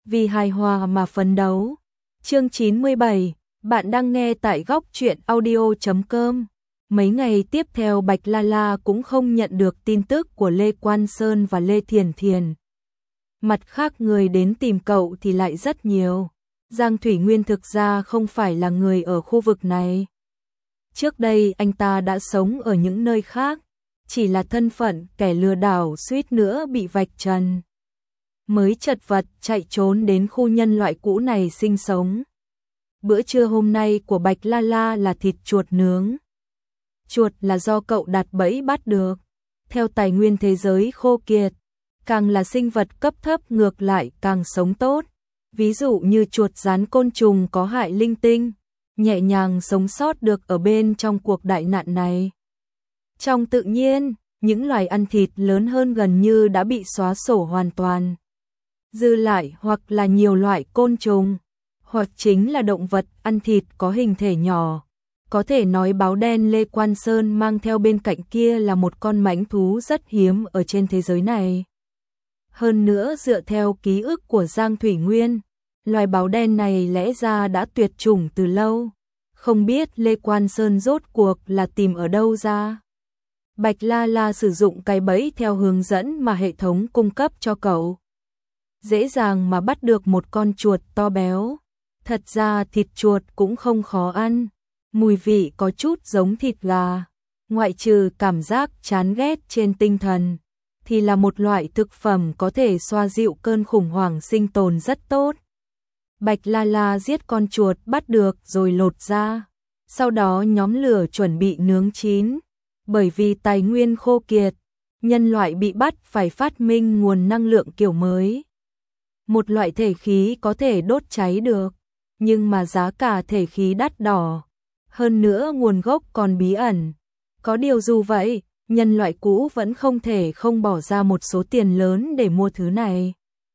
vì hài hòa mà phấn đấu. Chương 97, bạn đang nghe tại góc truyện audio.com. Mấy ngày tiếp theo Bạch La La cũng không nhận được tin tức của Lê Quan Sơn và Lê Thiền Thiền. Mặt khác người đến tìm cậu thì lại rất nhiều. Giang Thủy Nguyên thực ra không phải là người ở khu vực này. Trước đây anh ta đã sống ở những nơi khác, chỉ là thân phận kẻ lừa đảo suýt nữa bị vạch trần, mới chật vật chạy trốn đến khu nhân loại cũ này sinh sống. Bữa trưa hôm nay của Bạch La La là thịt chuột nướng. Chuột là do cậu đặt bẫy bắt được. Theo tài nguyên thế giới khô kiệt, càng là sinh vật cấp thấp ngược lại càng sống tốt. Ví dụ như chuột rán côn trùng có hại linh tinh, nhẹ nhàng sống sót được ở bên trong cuộc đại nạn này. Trong tự nhiên, những loài ăn thịt lớn hơn gần như đã bị xóa sổ hoàn toàn. Dư lại hoặc là nhiều loại côn trùng, hoặc chính là động vật ăn thịt có hình thể nhỏ. Có thể nói báo đen Lê Quan Sơn mang theo bên cạnh kia là một con mãnh thú rất hiếm ở trên thế giới này. Hơn nữa dựa theo ký ức của Giang Thủy Nguyên, loài báo đen này lẽ ra đã tuyệt chủng từ lâu. Không biết Lê Quan Sơn rốt cuộc là tìm ở đâu ra. Bạch La La sử dụng cái bẫy theo hướng dẫn mà hệ thống cung cấp cho cậu. Dễ dàng mà bắt được một con chuột to béo. Thật ra thịt chuột cũng không khó ăn. Mùi vị có chút giống thịt gà. Ngoại trừ cảm giác chán ghét trên tinh thần, thì là một loại thực phẩm có thể xoa dịu cơn khủng hoảng sinh tồn rất tốt. Bạch La La giết con chuột bắt được rồi lột ra. Sau đó nhóm lửa chuẩn bị nướng chín. Bởi vì tài nguyên khô kiệt, nhân loại bị bắt phải phát minh nguồn năng lượng kiểu mới. Một loại thể khí có thể đốt cháy được, nhưng mà giá cả thể khí đắt đỏ. Hơn nữa nguồn gốc còn bí ẩn. Có điều dù vậy, nhân loại cũ vẫn không thể không bỏ ra một số tiền lớn để mua thứ này.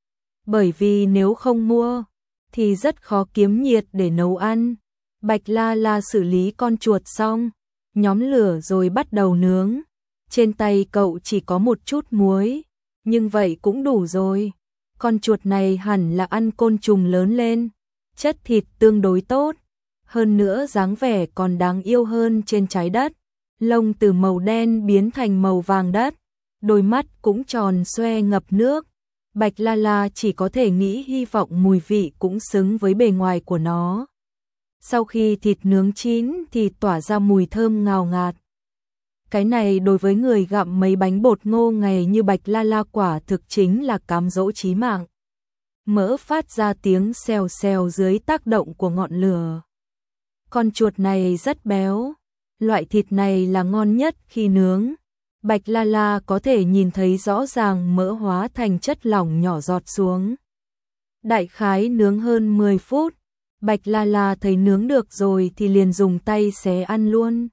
Bởi vì nếu không mua, thì rất khó kiếm nhiệt để nấu ăn. Bạch La La xử lý con chuột xong, nhóm lửa rồi bắt đầu nướng. Trên tay cậu chỉ có một chút muối, nhưng vậy cũng đủ rồi. Con chuột này hẳn là ăn côn trùng lớn lên, chất thịt tương đối tốt. Hơn nữa dáng vẻ còn đáng yêu hơn trên trái đất. Lông từ màu đen biến thành màu vàng đất, đôi mắt cũng tròn xoe ngập nước. Bạch La La chỉ có thể nghĩ hy vọng mùi vị cũng xứng với bề ngoài của nó. Sau khi thịt nướng chín thì tỏa ra mùi thơm ngào ngạt. Cái này đối với người gặm mấy bánh bột ngô ngày như Bạch La La quả thực chính là cám dỗ chí mạng. Mỡ phát ra tiếng xèo xèo dưới tác động của ngọn lửa. Con chuột này rất béo. Loại thịt này là ngon nhất khi nướng. Bạch La La có thể nhìn thấy rõ ràng mỡ hóa thành chất lỏng nhỏ giọt xuống. Đại khái nướng hơn 10 phút. Bạch La La thấy nướng được rồi thì liền dùng tay xé ăn luôn.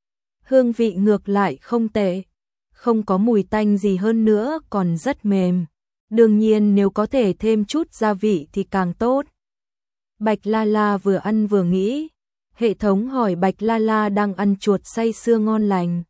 Hương vị ngược lại không tệ. Không có mùi tanh gì hơn nữa, còn rất mềm. Đương nhiên nếu có thể thêm chút gia vị thì càng tốt. Bạch La La vừa ăn vừa nghĩ. Hệ thống hỏi Bạch La La đang ăn chuột say sưa ngon lành.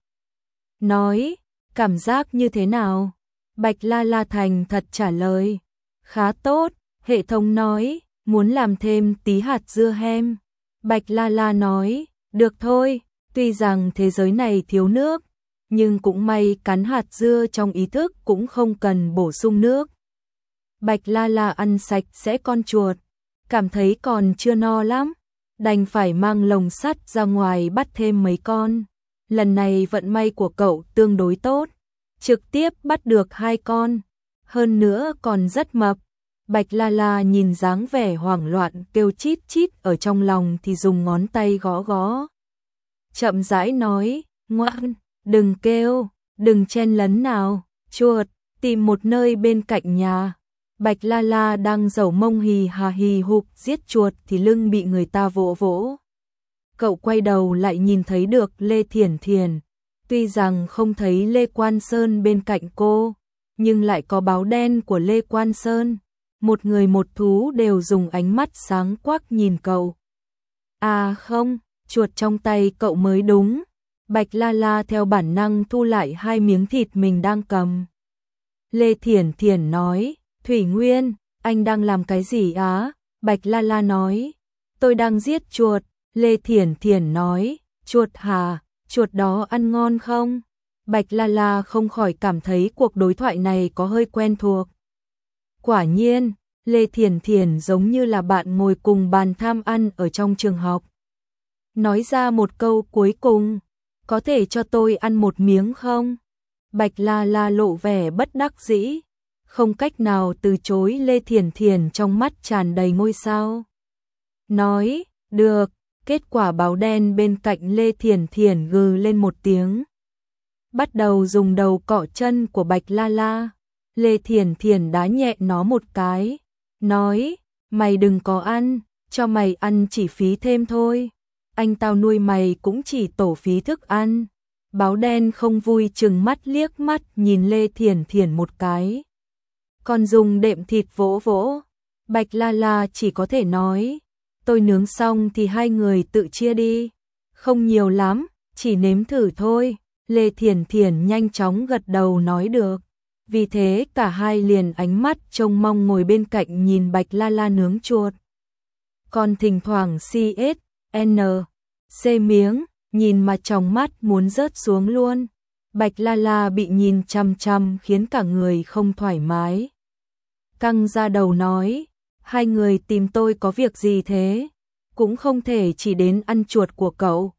Nói, cảm giác như thế nào? Bạch La La thành thật trả lời. Khá tốt, hệ thống nói, muốn làm thêm tí hạt dưa hem. Bạch La La nói, được thôi, tuy rằng thế giới này thiếu nước, nhưng cũng may cắn hạt dưa trong ý thức cũng không cần bổ sung nước. Bạch La La ăn sạch sẽ con chuột, cảm thấy còn chưa no lắm. Đành phải mang lồng sắt ra ngoài bắt thêm mấy con. Lần này vận may của cậu tương đối tốt, trực tiếp bắt được 2 con, hơn nữa còn rất mập. Bạch La La nhìn dáng vẻ hoảng loạn kêu chít chít ở trong lòng thì dùng ngón tay gõ gõ. Chậm rãi nói, ngoan, đừng kêu, đừng chen lấn nào, chuột, tìm một nơi bên cạnh nhà. Bạch La La đang dẩu mông hì hà hì hục giết chuột thì lưng bị người ta vỗ vỗ. Cậu quay đầu lại nhìn thấy được Lê Thiền Thiền. Tuy rằng không thấy Lê Quan Sơn bên cạnh cô, nhưng lại có báo đen của Lê Quan Sơn. Một người một thú đều dùng ánh mắt sáng quắc nhìn cậu. À không, chuột trong tay cậu mới đúng. Bạch La La theo bản năng thu lại 2 miếng thịt mình đang cầm. Lê Thiển Thiển nói, Thủy Nguyên, Anh đang làm cái gì á? Bạch La La nói. Tôi đang giết chuột. Lê Thiển Thiển nói. Chuột hả? Chuột đó ăn ngon không? Bạch La La không khỏi cảm thấy cuộc đối thoại này có hơi quen thuộc. Quả nhiên, Lê Thiển Thiển giống như là bạn ngồi cùng bàn tham ăn ở trong trường học. Nói ra một câu cuối cùng, có thể cho tôi ăn một miếng không? Bạch La La lộ vẻ bất đắc dĩ, không cách nào từ chối. Lê Thiển Thiển trong mắt tràn đầy ngôi sao. Nói, được, kết quả báo đen bên cạnh Lê Thiển Thiển gừ lên một tiếng. Bắt đầu dùng đầu cọ chân của Bạch La La. Lê Thiển Thiển đá nhẹ nó một cái, nói, mày đừng có ăn, cho mày ăn chỉ phí thêm thôi. Anh tao nuôi mày cũng chỉ tổ phí thức ăn. Báo đen không vui chừng mắt liếc mắt nhìn Lê Thiển Thiển một cái. Còn dùng đệm thịt vỗ vỗ. Bạch La La chỉ có thể nói, tôi nướng xong thì hai người tự chia đi. Không nhiều lắm, chỉ nếm thử thôi. Lê Thiển Thiển nhanh chóng gật đầu nói được. Vì thế cả hai liền ánh mắt trông mong ngồi bên cạnh nhìn Bạch La La nướng chuột. Còn thỉnh thoảng C miếng, nhìn mà trong mắt muốn rớt xuống luôn. Bạch La La bị nhìn chằm chằm khiến cả người không thoải mái. Căng ra đầu nói, hai người tìm tôi có việc gì thế? Cũng không thể chỉ đến ăn chuột của cậu.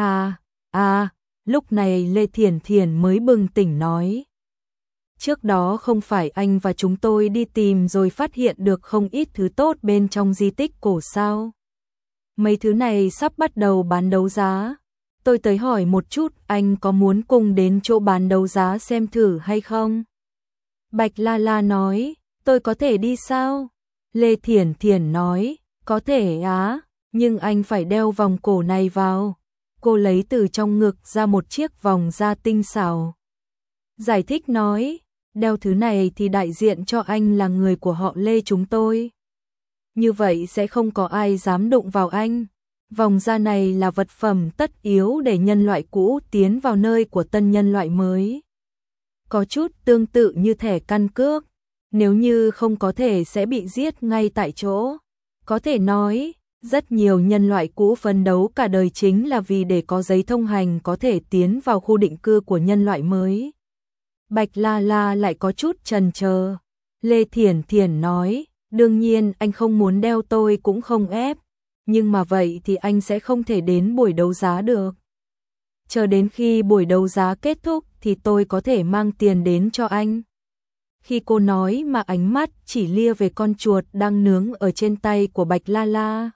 Lúc này Lê Thiển Thiển mới bừng tỉnh nói. Trước đó không phải anh và chúng tôi đi tìm rồi phát hiện được không ít thứ tốt bên trong di tích cổ sao? Mấy thứ này sắp bắt đầu bán đấu giá. Tôi tới hỏi một chút anh có muốn cùng đến chỗ bán đấu giá xem thử hay không? Bạch La La nói, tôi có thể đi sao? Lê Thiển Thiển nói, có thể á, nhưng anh phải đeo vòng cổ này vào. Cô lấy từ trong ngực ra một chiếc vòng da tinh xảo. Giải thích nói, đeo thứ này thì đại diện cho anh là người của họ Lê chúng tôi. Như vậy sẽ không có ai dám đụng vào anh. Vòng da này là vật phẩm tất yếu để nhân loại cũ tiến vào nơi của tân nhân loại mới. Có chút tương tự như thẻ căn cước, nếu như không có thể sẽ bị giết ngay tại chỗ. Có thể nói, rất nhiều nhân loại cũ phấn đấu cả đời chính là vì để có giấy thông hành có thể tiến vào khu định cư của nhân loại mới. Bạch La La lại có chút chần chờ. Lê Thiển Thiển nói, đương nhiên anh không muốn đeo tôi cũng không ép, nhưng mà vậy thì anh sẽ không thể đến buổi đấu giá được. Chờ đến khi buổi đấu giá kết thúc thì tôi có thể mang tiền đến cho anh. Khi cô nói mà ánh mắt chỉ lia về con chuột đang nướng ở trên tay của Bạch La La.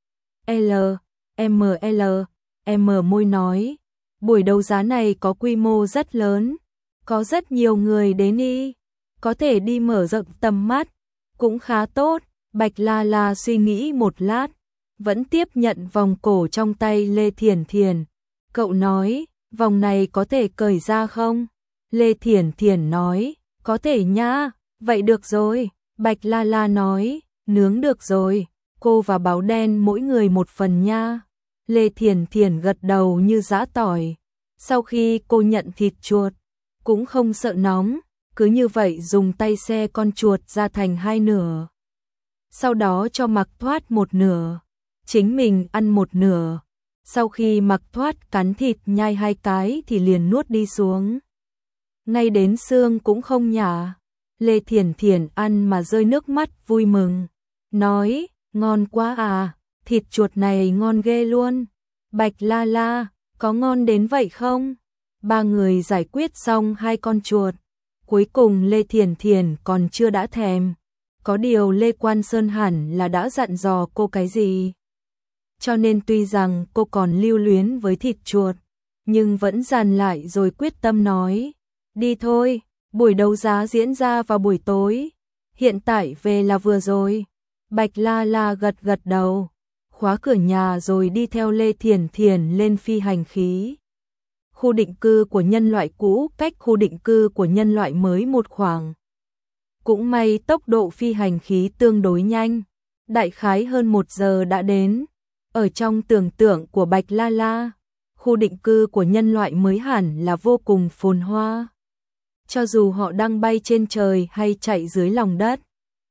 M môi nói, buổi đấu giá này có quy mô rất lớn, có rất nhiều người đến đi, có thể đi mở rộng tầm mắt, cũng khá tốt. Bạch La La suy nghĩ một lát, vẫn tiếp nhận vòng cổ trong tay Lê Thiển Thiển. Cậu nói, vòng này có thể cởi ra không? Lê Thiển Thiển nói, có thể nha, vậy được rồi. Bạch La La nói, nướng được rồi, cô và báo đen mỗi người một phần nha. Lê Thiển Thiển gật đầu như giã tỏi. Sau khi cô nhận thịt chuột, cũng không sợ nóng, cứ như vậy dùng tay xe con chuột ra thành hai nửa. Sau đó cho Mặc Thoát một nửa, chính mình ăn một nửa. Sau khi Mặc Thoát cắn thịt nhai hai cái thì liền nuốt đi xuống. Ngay đến xương cũng không nhả. Lê Thiển Thiển ăn mà rơi nước mắt vui mừng. Nói, ngon quá à, thịt chuột này ngon ghê luôn. Bạch La La, có ngon đến vậy không? Ba người giải quyết xong hai con chuột. Cuối cùng Lê Thiển Thiển còn chưa đã thèm. Có điều Lê Quan Sơn hẳn là đã dặn dò cô cái gì. Cho nên tuy rằng cô còn lưu luyến với thịt chuột, nhưng vẫn dằn lại rồi quyết tâm nói. Đi thôi, buổi đấu giá diễn ra vào buổi tối. Hiện tại về là vừa rồi. Bạch La La gật gật đầu, khóa cửa nhà rồi đi theo Lê Thiển Thiển lên phi hành khí. Khu định cư của nhân loại cũ cách khu định cư của nhân loại mới một khoảng. Cũng may tốc độ phi hành khí tương đối nhanh, đại khái hơn 1 giờ đã đến. Ở trong tưởng tượng của Bạch La La, khu định cư của nhân loại mới hẳn là vô cùng phồn hoa. Cho dù họ đang bay trên trời hay chạy dưới lòng đất.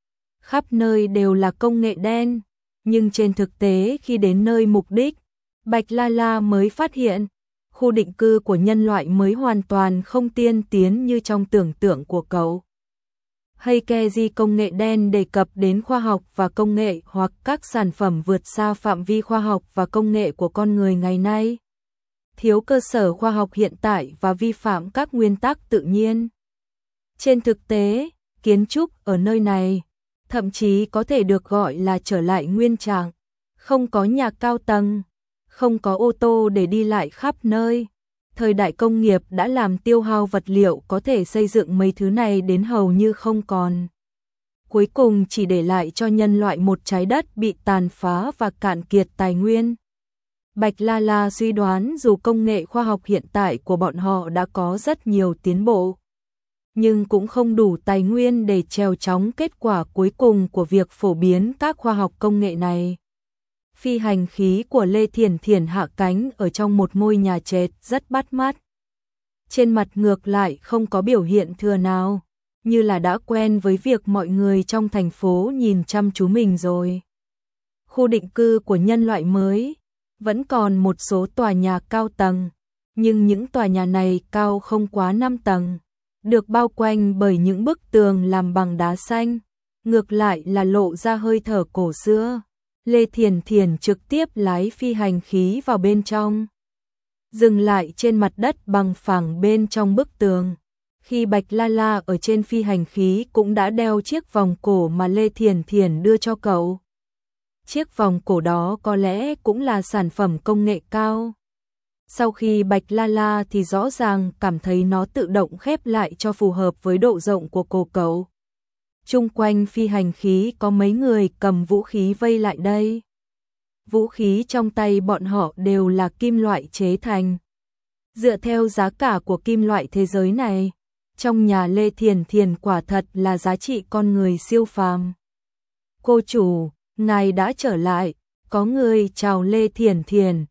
khắp nơi đều là công nghệ đen, nhưng trên thực tế khi đến nơi mục đích, Bạch La La mới phát hiện, khu định cư của nhân loại mới hoàn toàn không tiên tiến như trong tưởng tượng của cậu. Heikei công nghệ đen đề cập đến khoa học và công nghệ hoặc các sản phẩm vượt xa phạm vi khoa học và công nghệ của con người ngày nay. Thiếu cơ sở khoa học hiện tại và vi phạm các nguyên tắc tự nhiên. Trên thực tế, kiến trúc ở nơi này thậm chí có thể được gọi là trở lại nguyên trạng, không có nhà cao tầng, không có ô tô để đi lại khắp nơi. Thời đại công nghiệp đã làm tiêu hao vật liệu có thể xây dựng mấy thứ này đến hầu như không còn. Cuối cùng chỉ để lại cho nhân loại một trái đất bị tàn phá và cạn kiệt tài nguyên. Bạch La La suy đoán dù công nghệ khoa học hiện tại của bọn họ đã có rất nhiều tiến bộ, nhưng cũng không đủ tài nguyên để trèo chống kết quả cuối cùng của việc phổ biến các khoa học công nghệ này. Phi hành khí của Lê Thiển Thiển hạ cánh ở trong một ngôi nhà trệt rất bắt mắt. Trên mặt ngược lại không có biểu hiện thừa nào, như là đã quen với việc mọi người trong thành phố nhìn chăm chú mình rồi. Khu định cư của nhân loại mới vẫn còn một số tòa nhà cao tầng, nhưng những tòa nhà này cao không quá 5 tầng, được bao quanh bởi những bức tường làm bằng đá xanh, ngược lại là lộ ra hơi thở cổ xưa. Lê Thiển Thiển trực tiếp lái phi hành khí vào bên trong, dừng lại trên mặt đất bằng phẳng bên trong bức tường. Khi Bạch La La ở trên phi hành khí cũng đã đeo chiếc vòng cổ mà Lê Thiển Thiển đưa cho cậu. Chiếc vòng cổ đó có lẽ cũng là sản phẩm công nghệ cao. Sau khi Bạch La La thì rõ ràng cảm thấy nó tự động khép lại cho phù hợp với độ rộng của cổ cậu. Chung quanh phi hành khí có mấy người cầm vũ khí vây lại đây. Vũ khí trong tay bọn họ đều là kim loại chế thành. Dựa theo giá cả của kim loại thế giới này, trong nhà Lê Thiển Thiển quả thật là giá trị con người siêu phàm. Cô chủ, ngài đã trở lại, có người chào Lê Thiển Thiển.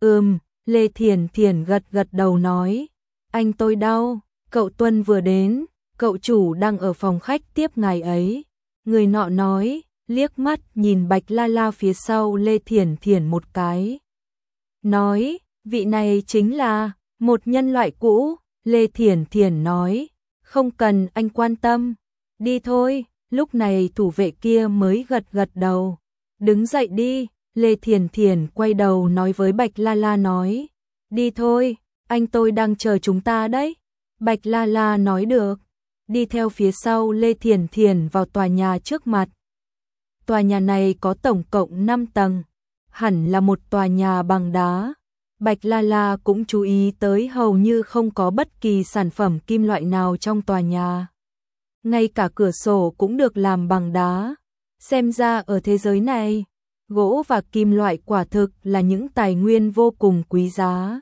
Lê Thiển Thiển gật gật đầu nói, anh tôi đâu, cậu Tuân vừa đến, cậu chủ đang ở phòng khách tiếp ngài ấy. Người nọ nói, liếc mắt nhìn Bạch La La phía sau Lê Thiển Thiển một cái. Nói, vị này chính là một nhân loại cũ. Lê Thiển Thiển nói, không cần anh quan tâm, đi thôi. Lúc này thủ vệ kia mới gật gật đầu, đứng dậy đi. Lê Thiển Thiển quay đầu nói với Bạch La La nói, đi thôi, anh tôi đang chờ chúng ta đấy. Bạch La La nói được, đi theo phía sau Lê Thiển Thiển vào tòa nhà trước mặt. Tòa nhà này có tổng cộng 5 tầng, hẳn là một tòa nhà bằng đá. Bạch La La cũng chú ý tới hầu như không có bất kỳ sản phẩm kim loại nào trong tòa nhà. Ngay cả cửa sổ cũng được làm bằng đá. Xem ra ở thế giới này, gỗ và kim loại quả thực là những tài nguyên vô cùng quý giá.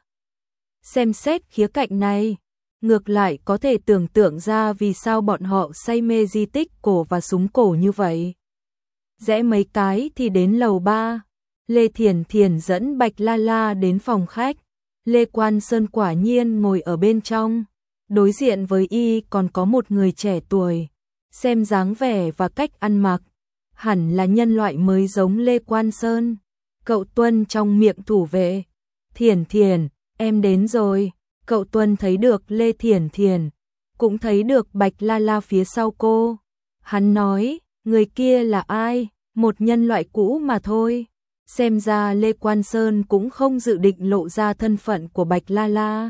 Xem xét khía cạnh này, ngược lại có thể tưởng tượng ra vì sao bọn họ say mê di tích cổ và súng cổ như vậy. Rẽ mấy cái thì đến lầu 3. Lê Thiển Thiển dẫn Bạch La La đến phòng khách. Lê Quan Sơn quả nhiên ngồi ở bên trong. Đối diện với y còn có một người trẻ tuổi. Xem dáng vẻ và cách ăn mặc, hẳn là nhân loại mới giống Lê Quan Sơn. Cậu Tuân trong miệng thủ vệ. Thiển Thiển, em đến rồi. Cậu Tuân thấy được Lê Thiển Thiển, cũng thấy được Bạch La La phía sau cô. Hắn nói, người kia là ai? Một nhân loại cũ mà thôi. Xem ra Lê Quan Sơn cũng không dự định lộ ra thân phận của Bạch La La.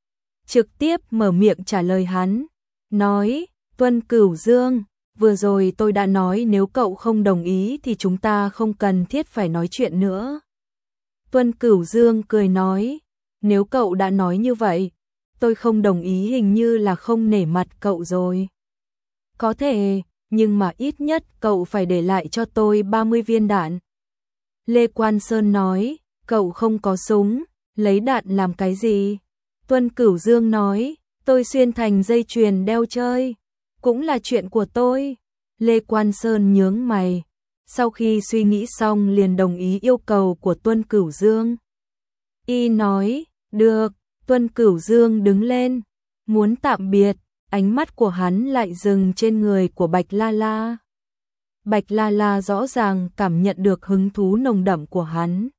Trực tiếp mở miệng trả lời hắn, nói, Tuân Cửu Dương, vừa rồi tôi đã nói nếu cậu không đồng ý thì chúng ta không cần thiết phải nói chuyện nữa. Tuân Cửu Dương cười nói, nếu cậu đã nói như vậy, tôi không đồng ý hình như là không nể mặt cậu rồi. Có thể, nhưng mà ít nhất cậu phải để lại cho tôi 30 viên đạn. Lê Quan Sơn nói, cậu không có súng, lấy đạn làm cái gì? Tuân Cửu Dương nói, tôi xuyên thành dây chuyền đeo chơi, cũng là chuyện của tôi. Lê Quan Sơn nhướng mày, sau khi suy nghĩ xong liền đồng ý yêu cầu của Tuân Cửu Dương. Y nói, được. Tuân Cửu Dương đứng lên, muốn tạm biệt, ánh mắt của hắn lại dừng trên người của Bạch La La. Bạch La La rõ ràng cảm nhận được hứng thú nồng đậm của hắn.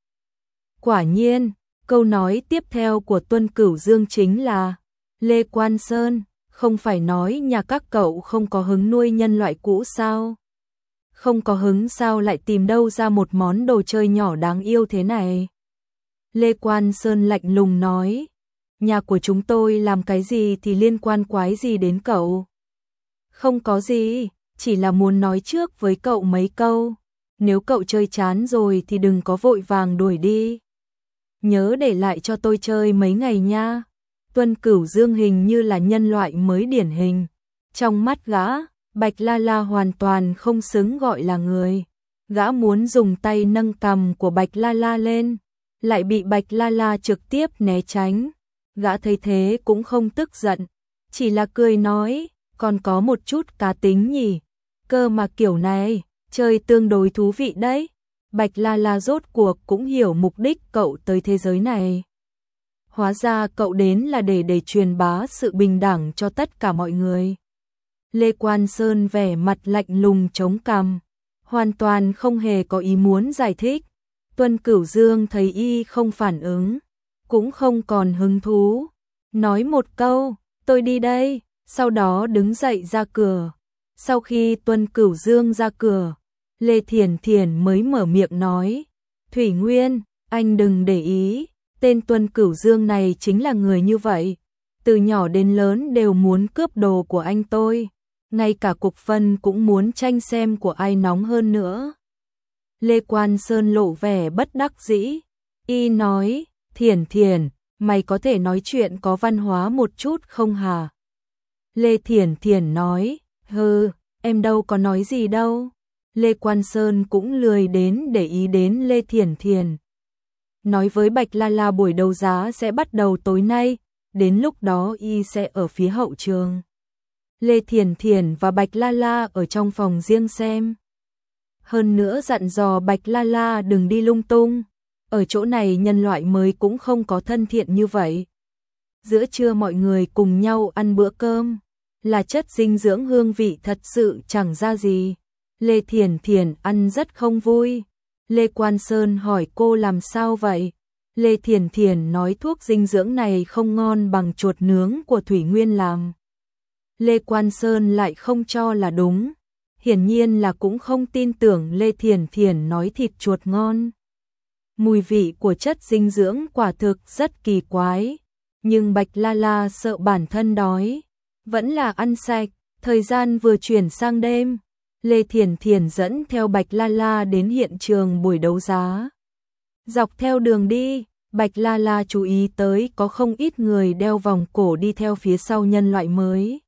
Quả nhiên, câu nói tiếp theo của Tuân Cửu Dương chính là: Lê Quan Sơn, không phải nói nhà các cậu không có hứng nuôi nhân loại cũ sao? Không có hứng sao lại tìm đâu ra một món đồ chơi nhỏ đáng yêu thế này? Lê Quan Sơn lạnh lùng nói: Nhà của chúng tôi làm cái gì thì liên quan quái gì đến cậu? Không có gì, chỉ là muốn nói trước với cậu mấy câu. Nếu cậu chơi chán rồi thì đừng có vội vàng đuổi đi. Nhớ để lại cho tôi chơi mấy ngày nha. Tuân Cửu Dương hình như là nhân loại mới điển hình. Trong mắt gã, Bạch La La hoàn toàn không xứng gọi là người. Gã muốn dùng tay nâng cằm của Bạch La La lên, lại bị Bạch La La trực tiếp né tránh. Gã thấy thế cũng không tức giận, chỉ là cười nói: còn có một chút cá tính nhỉ, cơ mà kiểu này, chơi tương đối thú vị đấy. Bạch La La rốt cuộc cũng hiểu mục đích cậu tới thế giới này. Hóa ra cậu đến là để truyền bá sự bình đẳng cho tất cả mọi người. Lê Quan Sơn vẻ mặt lạnh lùng chống cằm, hoàn toàn không hề có ý muốn giải thích. Tuân Cửu Dương thấy y không phản ứng, cũng không còn hứng thú, nói một câu: tôi đi đây, sau đó đứng dậy ra cửa. Sau khi Tuân Cửu Dương ra cửa, Lê Thiển Thiển mới mở miệng nói: Thủy Nguyên, anh đừng để ý, tên Tuân Cửu Dương này chính là người như vậy, từ nhỏ đến lớn đều muốn cướp đồ của anh tôi, ngay cả cục phân cũng muốn tranh xem của ai nóng hơn nữa. Lê Quan Sơn lộ vẻ bất đắc dĩ, y nói: Thiển Thiển, mày có thể nói chuyện có văn hóa một chút không hả? Lê Thiển Thiển nói: hừ, em đâu có nói gì đâu. Lê Quan Sơn cũng lười đến để ý đến Lê Thiển Thiển. Nói với Bạch La La buổi đấu giá sẽ bắt đầu tối nay, đến lúc đó y sẽ ở phía hậu trường. Lê Thiển Thiển và Bạch La La ở trong phòng riêng xem. Hơn nữa dặn dò Bạch La La đừng đi lung tung, ở chỗ này nhân loại mới cũng không có thân thiện như vậy. Giữa trưa mọi người cùng nhau ăn bữa cơm, là chất dinh dưỡng hương vị thật sự chẳng ra gì. Lê Thiển Thiển ăn rất không vui. Lê Quan Sơn hỏi cô làm sao vậy? Lê Thiển Thiển nói thuốc dinh dưỡng này không ngon bằng chuột nướng của Thủy Nguyên làm. Lê Quan Sơn lại không cho là đúng, hiển nhiên là cũng không tin tưởng Lê Thiển Thiển nói thịt chuột ngon. Mùi vị của chất dinh dưỡng quả thực rất kỳ quái, nhưng Bạch La La sợ bản thân đói, vẫn là ăn sạch. Thời gian vừa chuyển sang đêm, Lê Thiển Thiển dẫn theo Bạch La La đến hiện trường buổi đấu giá. Dọc theo đường đi, Bạch La La chú ý tới có không ít người đeo vòng cổ đi theo phía sau nhân loại mới.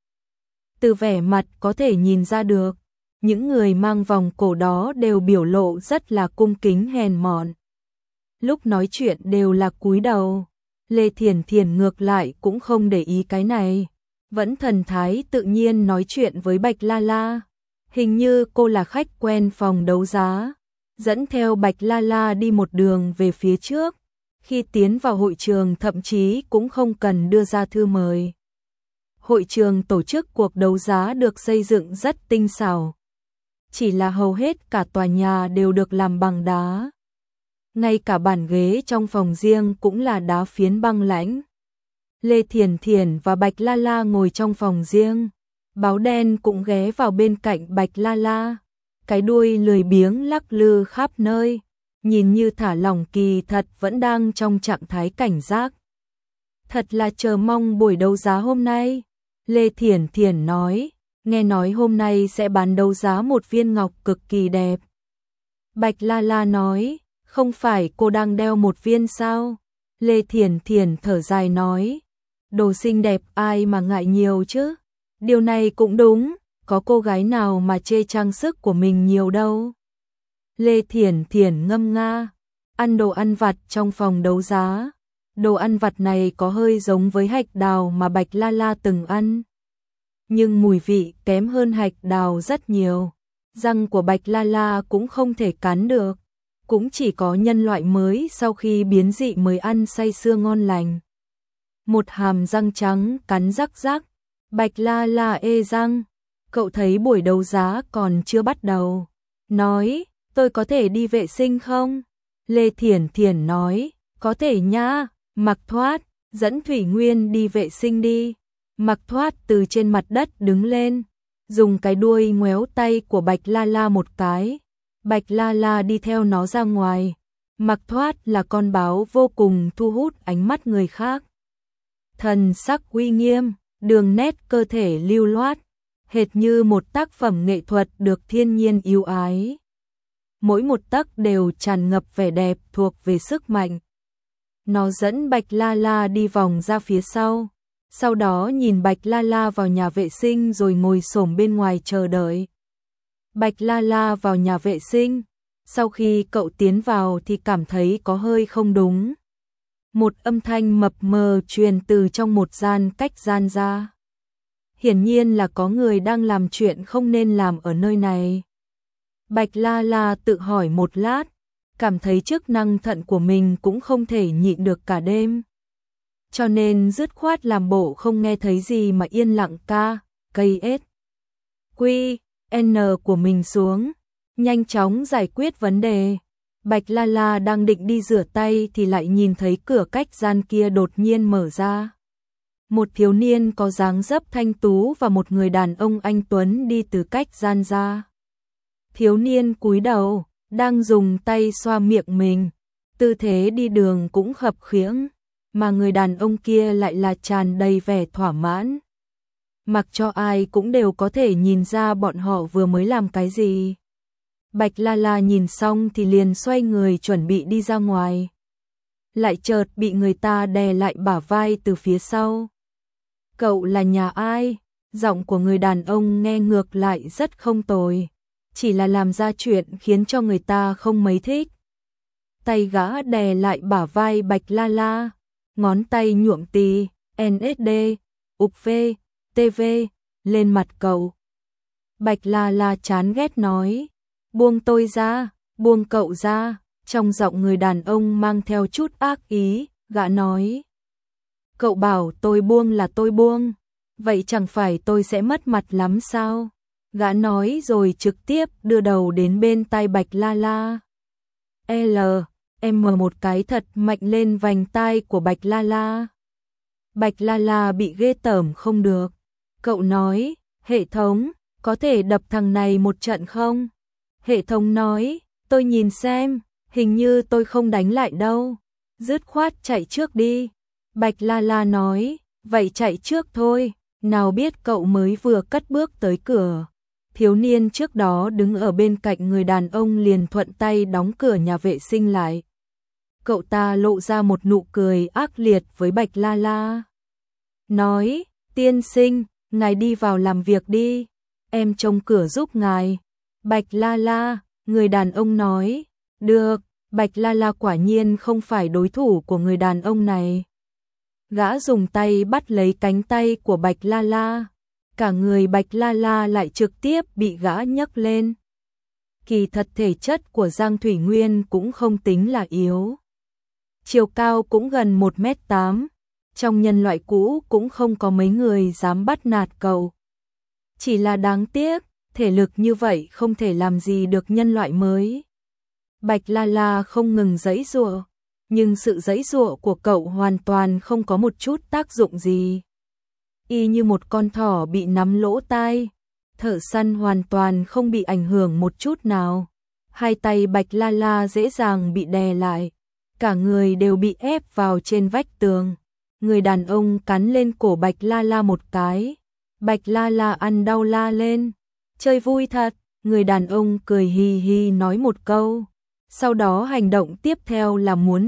Từ vẻ mặt có thể nhìn ra được, những người mang vòng cổ đó đều biểu lộ rất là cung kính hèn mọn. Lúc nói chuyện đều là cúi đầu. Lê Thiển Thiển ngược lại cũng không để ý cái này, vẫn thần thái tự nhiên nói chuyện với Bạch La La. Hình như cô là khách quen phòng đấu giá, dẫn theo Bạch La La đi một đường về phía trước. Khi tiến vào hội trường thậm chí cũng không cần đưa ra thư mời. Hội trường tổ chức cuộc đấu giá được xây dựng rất tinh xảo. Chỉ là hầu hết cả tòa nhà đều được làm bằng đá. Ngay cả bàn ghế trong phòng riêng cũng là đá phiến băng lãnh. Lê Thiển Thiển và Bạch La La ngồi trong phòng riêng. Báo đen cũng ghé vào bên cạnh Bạch La La. Cái đuôi lười biếng lắc lư khắp nơi. Nhìn như thả lỏng kỳ thật vẫn đang trong trạng thái cảnh giác. Thật là chờ mong buổi đấu giá hôm nay. Lê Thiển Thiển nói, nghe nói hôm nay sẽ bán đấu giá một viên ngọc cực kỳ đẹp. Bạch La La nói, không phải cô đang đeo một viên sao? Lê Thiển Thiển thở dài nói, đồ xinh đẹp ai mà ngại nhiều chứ? Điều này cũng đúng, có cô gái nào mà chê trang sức của mình nhiều đâu. Lê Thiển Thiển ngâm nga, ăn đồ ăn vặt trong phòng đấu giá. Đồ ăn vặt này có hơi giống với hạch đào mà Bạch La La từng ăn. Nhưng mùi vị kém hơn hạch đào rất nhiều. Răng của Bạch La La cũng không thể cắn được. Cũng chỉ có nhân loại mới sau khi biến dị mới ăn say sưa ngon lành. Một hàm răng trắng cắn rắc rắc. Bạch La La ê răng. Cậu thấy buổi đấu giá còn chưa bắt đầu. nói, tôi có thể đi vệ sinh không? Lê Thiển Thiển nói, có thể nha, Mặc Thoát, dẫn Thủy Nguyên đi vệ sinh đi. Mặc Thoát từ trên mặt đất đứng lên, dùng cái đuôi ngoéo tay của Bạch La La một cái. Bạch La La đi theo nó ra ngoài. Mặc Thoát là con báo vô cùng thu hút ánh mắt người khác. Thần sắc uy nghiêm, đường nét cơ thể lưu loát, hệt như một tác phẩm nghệ thuật được thiên nhiên yêu ái. Mỗi một tấc đều tràn ngập vẻ đẹp thuộc về sức mạnh. Nó dẫn Bạch La La đi vòng ra phía sau đó nhìn Bạch La La vào nhà vệ sinh rồi ngồi xổm bên ngoài chờ đợi. Bạch La La vào nhà vệ sinh, sau khi cậu tiến vào thì cảm thấy có hơi không đúng. Một âm thanh mập mờ truyền từ trong một gian cách gian ra. Hiển nhiên là có người đang làm chuyện không nên làm ở nơi này. Bạch La La tự hỏi một lát, cảm thấy chức năng thận của mình cũng không thể nhịn được cả đêm. Cho nên dứt khoát làm bộ không nghe thấy gì mà yên lặng cây quy n của mình xuống, nhanh chóng giải quyết vấn đề. Bạch La La đang định đi rửa tay thì lại nhìn thấy cửa cách gian kia đột nhiên mở ra. Một thiếu niên có dáng dấp thanh tú và một người đàn ông anh tuấn đi từ cách gian ra. Thiếu niên cúi đầu, đang dùng tay xoa miệng mình, tư thế đi đường cũng khập khiễng, mà người đàn ông kia lại là tràn đầy vẻ thỏa mãn. Mặc cho ai cũng đều có thể nhìn ra bọn họ vừa mới làm cái gì. Bạch La La nhìn xong thì liền xoay người chuẩn bị đi ra ngoài. Lại chợt bị người ta đè lại bả vai từ phía sau. Cậu là nhà ai? Giọng của người đàn ông nghe ngược lại rất không tồi, chỉ là làm ra chuyện khiến cho người ta không mấy thích. Tay gã đè lại bả vai Bạch La La, ngón tay nhuộm tì, NSD, UV, TV, lên mặt cậu. Bạch La La chán ghét nói, buông tôi ra, buông cậu ra, trong giọng người đàn ông mang theo chút ác ý, gã nói. Cậu bảo tôi buông là tôi buông, vậy chẳng phải tôi sẽ mất mặt lắm sao? Gã nói rồi trực tiếp đưa đầu đến bên tai Bạch La La. Em một cái thật mạnh lên vành tai của Bạch La La. Bạch La La bị ghê tởm không được. Cậu nói, hệ thống, có thể đập thằng này một trận không? Hệ thống nói, tôi nhìn xem, hình như tôi không đánh lại đâu. Dứt khoát chạy trước đi. Bạch La La nói, vậy chạy trước thôi, nào biết cậu mới vừa cất bước tới cửa. Thiếu niên trước đó đứng ở bên cạnh người đàn ông liền thuận tay đóng cửa nhà vệ sinh lại. Cậu ta lộ ra một nụ cười ác liệt với Bạch La La. Nói, tiên sinh, ngài đi vào làm việc đi, em trông cửa giúp ngài. Bạch La La, người đàn ông nói, được, Bạch La La quả nhiên không phải đối thủ của người đàn ông này. Gã dùng tay bắt lấy cánh tay của Bạch La La, cả người Bạch La La lại trực tiếp bị gã nhấc lên. Kỳ thật thể chất của Giang Thủy Nguyên cũng không tính là yếu. Chiều cao cũng gần 1m8, trong nhân loại cũ cũng không có mấy người dám bắt nạt cậu. Chỉ là đáng tiếc, thể lực như vậy không thể làm gì được nhân loại mới. Bạch La La không ngừng giãy giụa, nhưng sự giãy giụa của cậu hoàn toàn không có một chút tác dụng gì. Y như một con thỏ bị nắm lỗ tai, Thợ săn hoàn toàn không bị ảnh hưởng một chút nào. Hai tay Bạch La La dễ dàng bị đè lại, cả người đều bị ép vào trên vách tường. Người đàn ông cắn lên cổ Bạch La La một cái. Bạch La La ăn đau la lên. Chơi vui thật, người đàn ông cười hì hì nói một câu. Sau đó hành động tiếp theo là muốn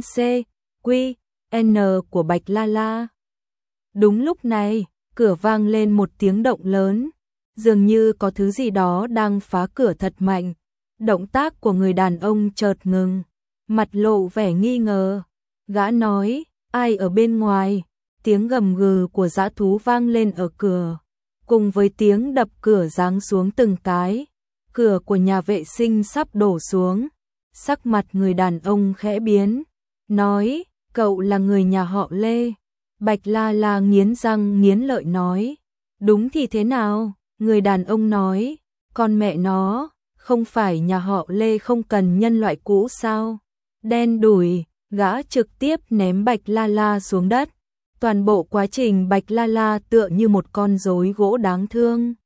Q, N của Bạch La La. Đúng lúc này, cửa vang lên một tiếng động lớn. Dường như có thứ gì đó đang phá cửa thật mạnh. Động tác của người đàn ông chợt ngừng, mặt lộ vẻ nghi ngờ. Gã nói, ai ở bên ngoài? Tiếng gầm gừ của dã thú vang lên ở cửa, cùng với tiếng đập cửa giáng xuống từng cái. Cửa của nhà vệ sinh sắp đổ xuống. Sắc mặt người đàn ông khẽ biến, nói, cậu là người nhà họ Lê. Bạch La La nghiến răng nghiến lợi nói, đúng thì thế nào? Người đàn ông nói, con mẹ nó, không phải nhà họ Lê không cần nhân loại cũ sao? Đen đủi, gã trực tiếp ném Bạch La La xuống đất. Toàn bộ quá trình Bạch La La tựa như một con rối gỗ đáng thương.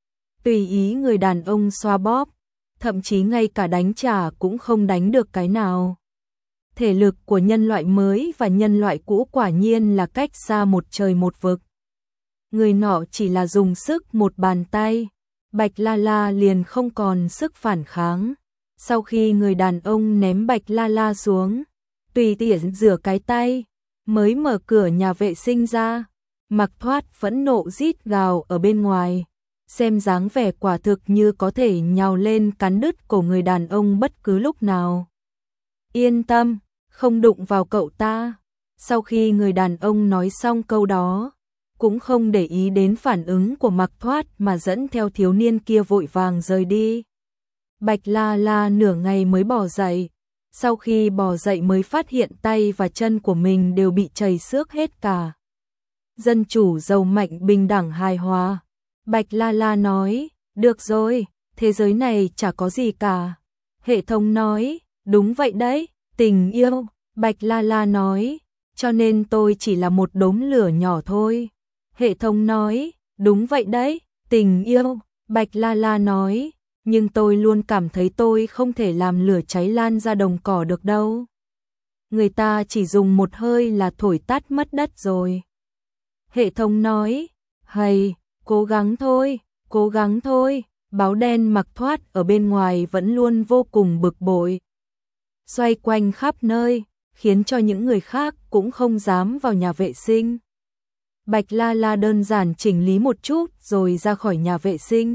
Tùy ý người đàn ông xoa bóp, thậm chí ngay cả đánh trả cũng không đánh được cái nào. Thể lực của nhân loại mới và nhân loại cũ quả nhiên là cách xa một trời một vực. Người nọ chỉ là dùng sức một bàn tay, Bạch La La liền không còn sức phản kháng. Sau khi người đàn ông ném Bạch La La xuống, tùy tiện rửa cái tay, mới mở cửa nhà vệ sinh ra. Mặc Thoát phẫn nộ rít gào ở bên ngoài, xem dáng vẻ quả thực như có thể nhào lên cắn đứt cổ người đàn ông bất cứ lúc nào. Yên tâm, không đụng vào cậu ta. Sau khi người đàn ông nói xong câu đó, cũng không để ý đến phản ứng của Mặc Thoát mà dẫn theo thiếu niên kia vội vàng rời đi. Bạch La La nửa ngày mới bò dậy, sau khi bò dậy mới phát hiện tay và chân của mình đều bị trầy xước hết cả. Dân chủ giàu mạnh bình đẳng hài hòa. Bạch La La nói, được rồi, thế giới này chả có gì cả. Hệ thống nói, đúng vậy đấy, tình yêu. Bạch La La nói, cho nên tôi chỉ là một đốm lửa nhỏ thôi. Hệ thống nói, đúng vậy đấy, tình yêu. Bạch La La nói, nhưng tôi luôn cảm thấy tôi không thể làm lửa cháy lan ra đồng cỏ được đâu. Người ta chỉ dùng một hơi là thổi tắt mất đất rồi. Hệ thống nói, hay, cố gắng thôi, cố gắng thôi. Báo đen Mặc Thoát ở bên ngoài vẫn luôn vô cùng bực bội, xoay quanh khắp nơi, khiến cho những người khác cũng không dám vào nhà vệ sinh. Bạch La La đơn giản chỉnh lý một chút rồi ra khỏi nhà vệ sinh.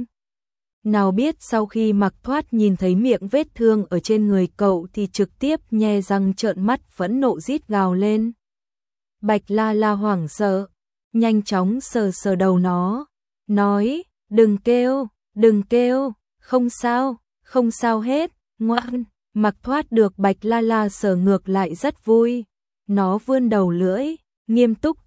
Nào biết sau khi Mặc Thoát nhìn thấy miệng vết thương ở trên người cậu thì trực tiếp nhe răng trợn mắt phẫn nộ rít gào lên. Bạch La La hoảng sợ, nhanh chóng sờ sờ đầu nó, nói, đừng kêu, không sao hết, ngoan. Mặc Thoát được Bạch La La sờ ngược lại rất vui. Nó vươn đầu lưỡi, nghiêm túc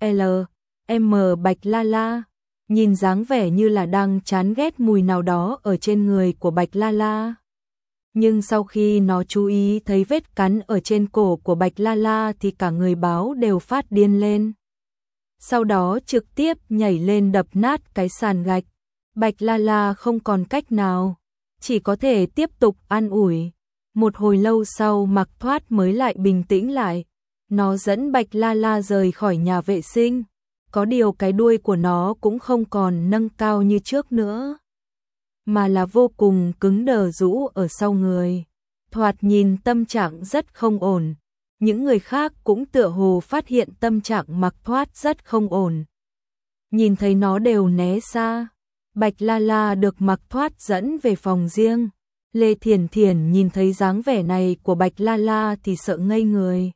M Bạch La La, nhìn dáng vẻ như là đang chán ghét mùi nào đó ở trên người của Bạch La La. Nhưng sau khi nó chú ý thấy vết cắn ở trên cổ của Bạch La La thì cả người báo đều phát điên lên. Sau đó trực tiếp nhảy lên đập nát cái sàn gạch. Bạch La La không còn cách nào, chỉ có thể tiếp tục an ủi. Một hồi lâu sau Mặc Thoát mới lại bình tĩnh lại. Nó dẫn Bạch La La rời khỏi nhà vệ sinh. Có điều cái đuôi của nó cũng không còn nâng cao như trước nữa, mà là vô cùng cứng đờ rũ ở sau người. Thoạt nhìn tâm trạng rất không ổn. Những người khác cũng tựa hồ phát hiện tâm trạng Mặc Thoát rất không ổn. Nhìn thấy nó đều né xa. Bạch La La được Mặc Thoát dẫn về phòng riêng. Lê Thiển Thiển nhìn thấy dáng vẻ này của Bạch La La thì sợ ngây người.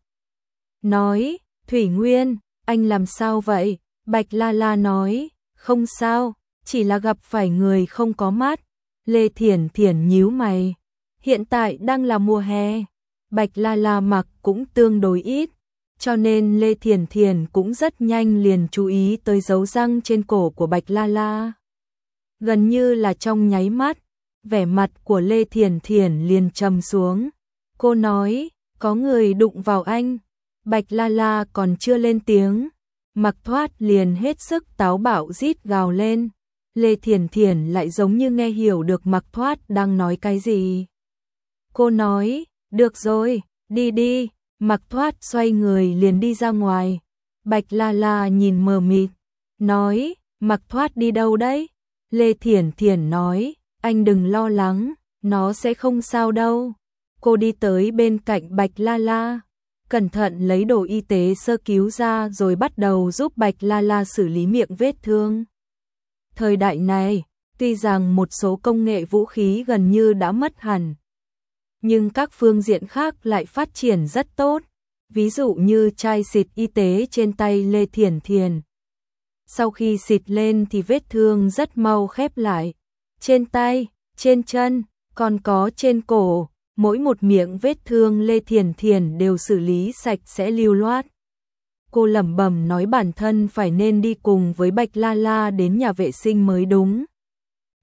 Nói, Thủy Nguyên, anh làm sao vậy? Bạch La La nói, không sao, chỉ là gặp phải người không có mắt. Lê Thiển Thiển nhíu mày, hiện tại đang là mùa hè, Bạch La La mặc cũng tương đối ít, cho nên Lê Thiển Thiển cũng rất nhanh liền chú ý tới dấu răng trên cổ của Bạch La La. Gần như là trong nháy mắt, vẻ mặt của Lê Thiển Thiển liền trầm xuống. Cô nói, có người đụng vào anh. Bạch La La còn chưa lên tiếng, Mặc Thoát liền hết sức táo bạo rít gào lên. Lê Thiển Thiển lại giống như nghe hiểu được Mặc Thoát đang nói cái gì. Cô nói, được rồi, đi đi. Mặc Thoát xoay người liền đi ra ngoài. Bạch La La nhìn mờ mịt, nói, Mặc Thoát đi đâu đấy? Lê Thiển Thiển nói, anh đừng lo lắng, nó sẽ không sao đâu. Cô đi tới bên cạnh Bạch La La, cẩn thận lấy đồ y tế sơ cứu ra rồi bắt đầu giúp Bạch La La xử lý miệng vết thương. Thời đại này, tuy rằng một số công nghệ vũ khí gần như đã mất hẳn, nhưng các phương diện khác lại phát triển rất tốt, ví dụ như chai xịt y tế trên tay Lê Thiển Thiển. Sau khi xịt lên thì vết thương rất mau khép lại, trên tay, trên chân, còn có trên cổ. Mỗi một miệng vết thương Lê Thiển Thiển đều xử lý sạch sẽ lưu loát. Cô lẩm bẩm nói bản thân phải nên đi cùng với Bạch La La đến nhà vệ sinh mới đúng.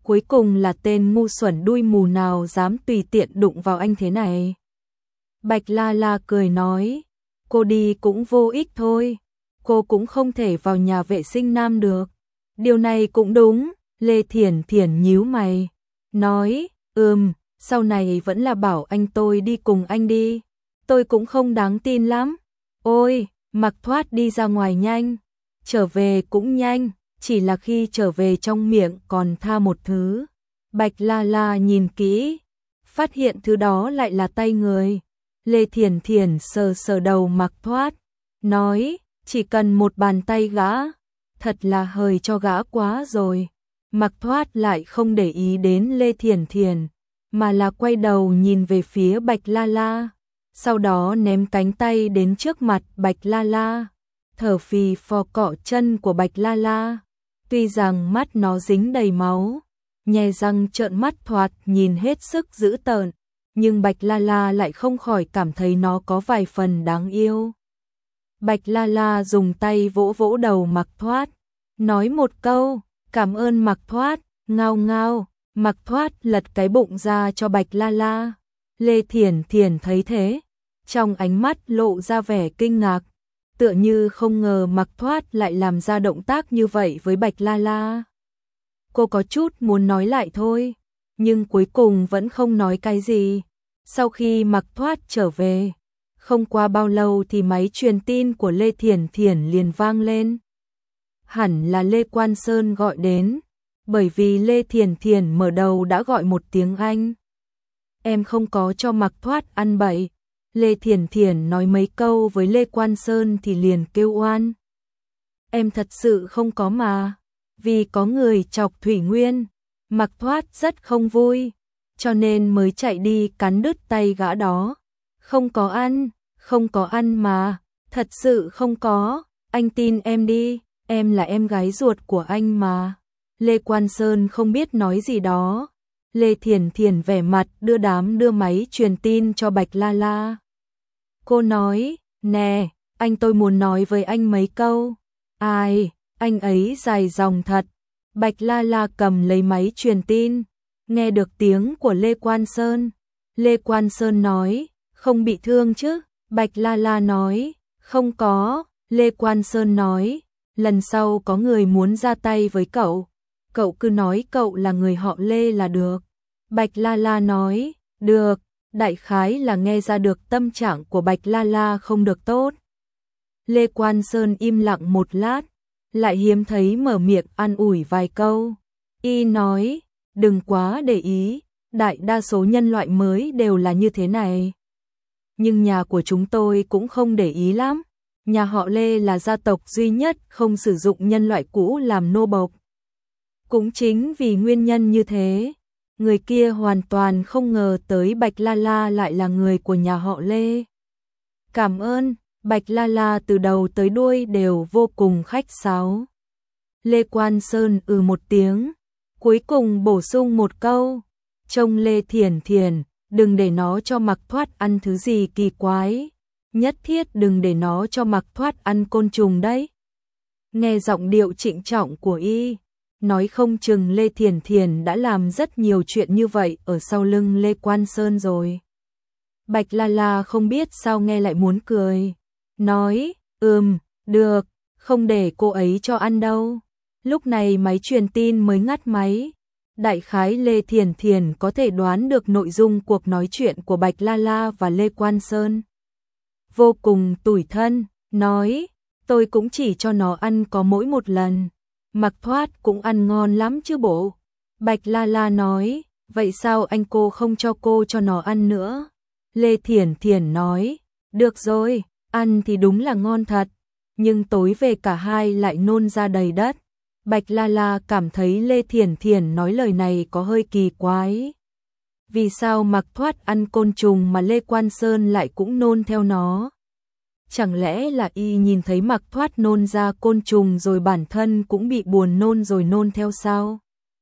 cuối cùng là tên ngu xuẩn đuôi mù nào dám tùy tiện đụng vào anh thế này. Bạch La La cười nói, cô đi cũng vô ích thôi, cô cũng không thể vào nhà vệ sinh nam được. Điều này cũng đúng, Lê Thiển Thiển nhíu mày, nói, sau này vẫn là bảo anh tôi đi cùng anh đi, tôi cũng không đáng tin lắm. Ôi, Mặc Thoát đi ra ngoài nhanh, trở về cũng nhanh, chỉ là khi trở về trong miệng còn tha một thứ. Bạch La La nhìn kỹ, phát hiện thứ đó lại là tay người. Lê Thiển Thiển sờ sờ đầu Mặc Thoát, nói, chỉ cần một bàn tay gã, thật là hời cho gã quá rồi. Mặc Thoát lại không để ý đến Lê Thiển Thiển, mà là quay đầu nhìn về phía Bạch La La, sau đó ném cánh tay đến trước mặt Bạch La La, thở phì phò cọ chân của Bạch La La. Tuy rằng mắt nó dính đầy máu, nhe răng trợn mắt thoạt nhìn hết sức dữ tợn, nhưng Bạch La La lại không khỏi cảm thấy nó có vài phần đáng yêu. Bạch La La dùng tay vỗ vỗ đầu Mặc Thoát, nói một câu, cảm ơn Mặc Thoát, ngao ngao. Mặc Thoát lật cái bụng ra cho Bạch La La. Lê Thiển Thiển thấy thế, trong ánh mắt lộ ra vẻ kinh ngạc, tựa như không ngờ Mặc Thoát lại làm ra động tác như vậy với Bạch La La. Cô có chút muốn nói lại thôi, nhưng cuối cùng vẫn không nói cái gì. Sau khi Mặc Thoát trở về, không qua bao lâu thì máy truyền tin của Lê Thiển Thiển liền vang lên. Hẳn là Lê Quan Sơn gọi đến, bởi vì Lê Thiển Thiển mở đầu đã gọi một tiếng Anh. Em không có cho Mặc Thoát ăn bậy. Lê Thiển Thiển nói mấy câu với Lê Quan Sơn thì liền kêu oan. Em thật sự không có mà, vì có người chọc Thủy Nguyên, Mặc Thoát rất không vui, cho nên mới chạy đi cắn đứt tay gã đó. Không có ăn mà, thật sự không có, anh tin em đi, em là em gái ruột của anh mà. Lê Quan Sơn không biết nói gì đó. Lê Thiển Thiển vẻ mặt đưa máy truyền tin cho Bạch La La. Cô nói, nè, anh tôi muốn nói với anh mấy câu. Ai, anh ấy dài dòng thật. Bạch La La cầm lấy máy truyền tin, nghe được tiếng của Lê Quan Sơn. Lê Quan Sơn nói, không bị thương chứ? Bạch La La nói, không có. Lê Quan Sơn nói, lần sau có người muốn ra tay với cậu, cậu cứ nói cậu là người họ Lê là được. Bạch La La nói, được, đại khái là nghe ra được tâm trạng của Bạch La La không được tốt. Lê Quan Sơn im lặng một lát, lại hiếm thấy mở miệng an ủi vài câu. Y nói, đừng quá để ý, đại đa số nhân loại mới đều là như thế này. Nhưng nhà của chúng tôi cũng không để ý lắm. Nhà họ Lê là gia tộc duy nhất không sử dụng nhân loại cũ làm nô bộc. Cũng chính vì nguyên nhân như thế, người kia hoàn toàn không ngờ tới Bạch La La lại là người của nhà họ Lê. Cảm ơn. Bạch La La từ đầu tới đuôi đều vô cùng khách sáo. Lê Quan Sơn một tiếng, cuối cùng bổ sung một câu, trông Lê Thiển Thiển, đừng để nó cho Mặc Thoát ăn thứ gì kỳ quái, nhất thiết đừng để nó cho Mặc Thoát ăn côn trùng đấy. Nghe giọng điệu trịnh trọng của y, nói không chừng Lê Thiển Thiển đã làm rất nhiều chuyện như vậy ở sau lưng Lê Quan Sơn rồi. Bạch La La không biết sao nghe lại muốn cười, nói, được, không để cô ấy cho ăn đâu. Lúc này máy truyền tin mới ngắt máy. Đại khái Lê Thiển Thiển có thể đoán được nội dung cuộc nói chuyện của Bạch La La và Lê Quan Sơn. Vô cùng tủi thân, nói, tôi cũng chỉ cho nó ăn có mỗi một lần. Mặc Thoát cũng ăn ngon lắm chứ bộ. Bạch La La nói, vậy sao anh cô không cho cô cho nó ăn nữa? Lê Thiển Thiển nói, được rồi, ăn thì đúng là ngon thật, nhưng tối về cả hai lại nôn ra đầy đất. Bạch La La cảm thấy Lê Thiển Thiển nói lời này có hơi kỳ quái. Vì sao Mặc Thoát ăn côn trùng mà Lê Quan Sơn lại cũng nôn theo nó? Chẳng lẽ là y nhìn thấy Mặc Thoát nôn ra côn trùng rồi bản thân cũng bị buồn nôn rồi nôn theo sao?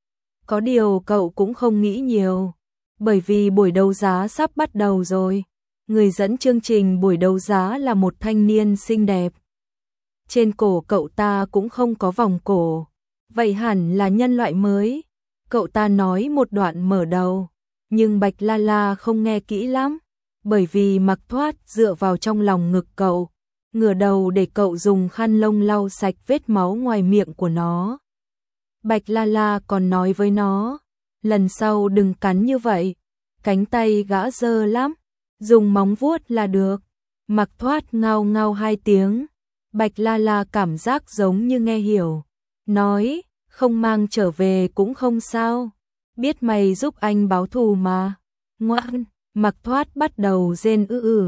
Có điều cậu cũng không nghĩ nhiều, bởi vì buổi đấu giá sắp bắt đầu rồi. Người dẫn chương trình buổi đấu giá là một thanh niên xinh đẹp. Trên cổ cậu ta cũng không có vòng cổ, vậy hẳn là nhân loại mới. Cậu ta nói một đoạn mở đầu, nhưng Bạch La La không nghe kỹ lắm, bởi vì Mặc Thoát dựa vào trong lòng ngực cậu, ngửa đầu để cậu dùng khăn lông lau sạch vết máu ngoài miệng của nó. Bạch La La còn nói với nó, lần sau đừng cắn như vậy, cánh tay gã dơ lắm, dùng móng vuốt là được. Mặc Thoát ngao ngao 2 tiếng, Bạch La La cảm giác giống như nghe hiểu, nói, không mang trở về cũng không sao, biết mày giúp anh báo thù mà. Ngoan, Mặc Thoát bắt đầu rên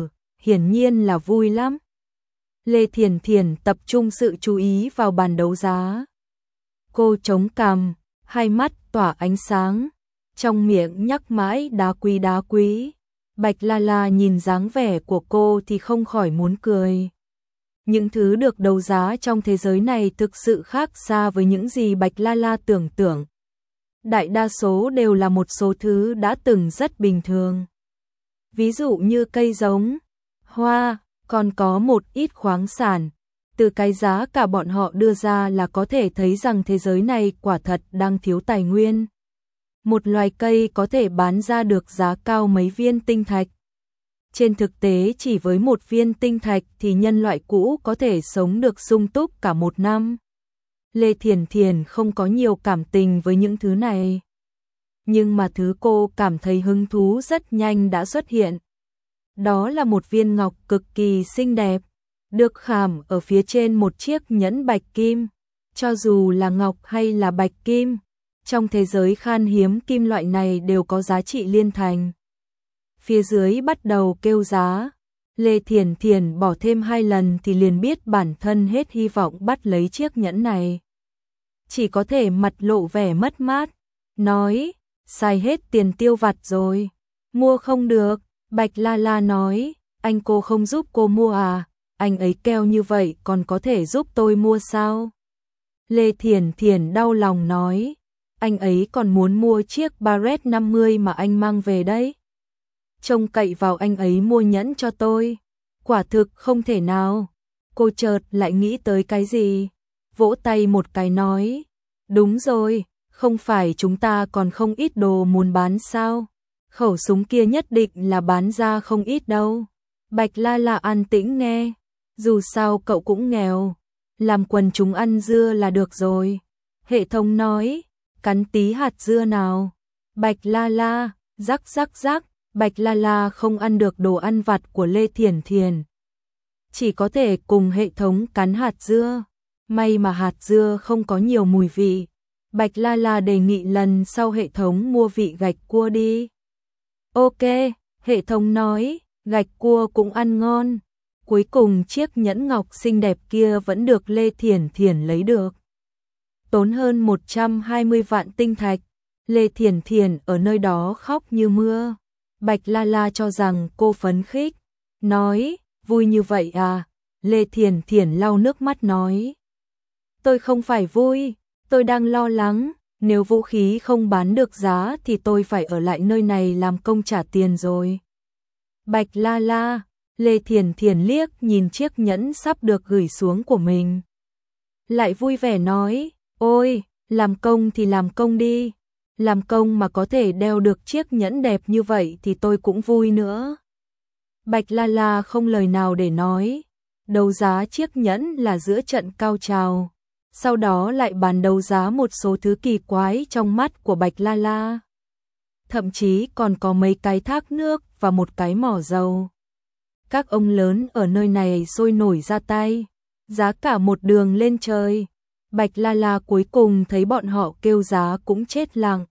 hiển nhiên là vui lắm. Lê Thiển Thiển tập trung sự chú ý vào bàn đấu giá. Cô chống cằm, hai mắt tỏa ánh sáng, trong miệng nhắc mãi đá quý đá quý. Bạch La La nhìn dáng vẻ của cô thì không khỏi muốn cười. Những thứ được đấu giá trong thế giới này thực sự khác xa với những gì Bạch La La tưởng tượng. Đại đa số đều là một số thứ đã từng rất bình thường. Ví dụ như cây giống, hoa, còn có một ít khoáng sản. Từ cái giá cả bọn họ đưa ra là có thể thấy rằng thế giới này quả thật đang thiếu tài nguyên. Một loài cây có thể bán ra được giá cao mấy viên tinh thạch. Trên thực tế chỉ với một viên tinh thạch thì nhân loại cũ có thể sống được sung túc cả 1 năm. Lê Thiển Thiển không có nhiều cảm tình với những thứ này. Nhưng mà thứ cô cảm thấy hứng thú rất nhanh đã xuất hiện. Đó là một viên ngọc cực kỳ xinh đẹp, được khảm ở phía trên một chiếc nhẫn bạch kim. Cho dù là ngọc hay là bạch kim, trong thế giới khan hiếm kim loại này đều có giá trị liên thành. Phía dưới bắt đầu kêu giá, Lê Thiển Thiển bỏ thêm 2 lần thì liền biết bản thân hết hy vọng bắt lấy chiếc nhẫn này. Chỉ có thể mặt lộ vẻ mất mát, nói, xài hết tiền tiêu vặt rồi, mua không được. Bạch La La nói, anh cô không giúp cô mua à, anh ấy keo như vậy còn có thể giúp tôi mua sao? Lê Thiển Thiển đau lòng nói, anh ấy còn muốn mua chiếc Barrett 50 mà anh mang về đấy. Trông cậy vào anh ấy mua nhẫn cho tôi, quả thực không thể nào. Cô chợt lại nghĩ tới cái gì, vỗ tay một cái nói, đúng rồi, không phải chúng ta còn không ít đồ muốn bán sao? Khẩu súng kia nhất định là bán ra không ít đâu. Bạch La La an tĩnh nghe, dù sao cậu cũng nghèo, làm quần chúng ăn dưa là được rồi. Hệ thống nói, cắn tí hạt dưa nào. Bạch La La, rắc rắc rắc, Bạch La La không ăn được đồ ăn vặt của Lê Thiển Thiển. Chỉ có thể cùng hệ thống cắn hạt dưa, may mà hạt dưa không có nhiều mùi vị. Bạch La La đề nghị lần sau hệ thống mua vị gạch cua đi. Ok, hệ thống nói, gạch cua cũng ăn ngon. Cuối cùng chiếc nhẫn ngọc xinh đẹp kia vẫn được Lê Thiển Thiển lấy được. Tốn hơn 120 vạn tinh thạch, Lê Thiển Thiển ở nơi đó khóc như mưa. Bạch La La cho rằng cô phấn khích, nói, vui như vậy à? Lê Thiển Thiển lau nước mắt nói, tôi không phải vui, tôi đang lo lắng. Nếu vũ khí không bán được giá thì tôi phải ở lại nơi này làm công trả tiền rồi. Bạch La La, Lê Thiển Thiển liếc nhìn chiếc nhẫn sắp được gửi xuống của mình. Lại vui vẻ nói, ôi, làm công thì làm công đi. Làm công mà có thể đeo được chiếc nhẫn đẹp như vậy thì tôi cũng vui nữa. Bạch La La không lời nào để nói. Đấu giá chiếc nhẫn là giữa trận cao trào. Sau đó lại bán đấu giá một số thứ kỳ quái trong mắt của Bạch La La. Thậm chí còn có mấy cái thác nước và một cái mỏ dầu. Các ông lớn ở nơi này sôi nổi ra tay, giá cả một đường lên trời. Bạch La La cuối cùng thấy bọn họ kêu giá cũng chết lặng.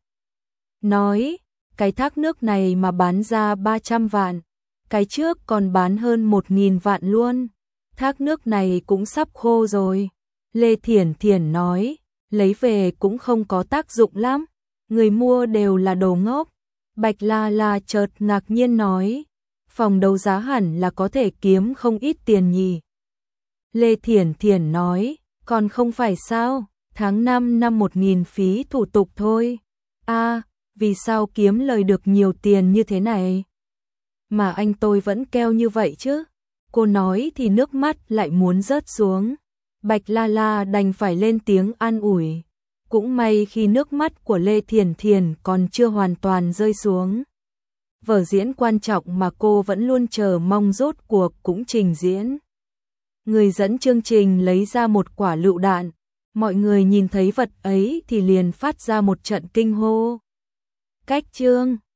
Nói, cái thác nước này mà bán ra 300 vạn, cái trước còn bán hơn 1000 vạn luôn. Thác nước này cũng sắp khô rồi. Lê Thiển Thiển nói, lấy về cũng không có tác dụng lắm, người mua đều là đồ ngốc. Bạch La La chợt ngạc nhiên nói, phòng đấu giá hẳn là có thể kiếm không ít tiền nhỉ. Lê Thiển Thiển nói, còn không phải sao, tháng 5 năm 1000 phí thủ tục thôi. À, vì sao kiếm lời được nhiều tiền như thế này? Mà anh tôi vẫn keo như vậy chứ? Cô nói thì nước mắt lại muốn rớt xuống. Bạch La La đành phải lên tiếng an ủi. Cũng may khi nước mắt của Lê Thiền Thiền còn chưa hoàn toàn rơi xuống. Vở diễn quan trọng mà cô vẫn luôn chờ mong rốt cuộc cũng trình diễn. Người dẫn chương trình lấy ra một quả lựu đạn. Mọi người nhìn thấy vật ấy thì liền phát ra một trận kinh hô. Cách chương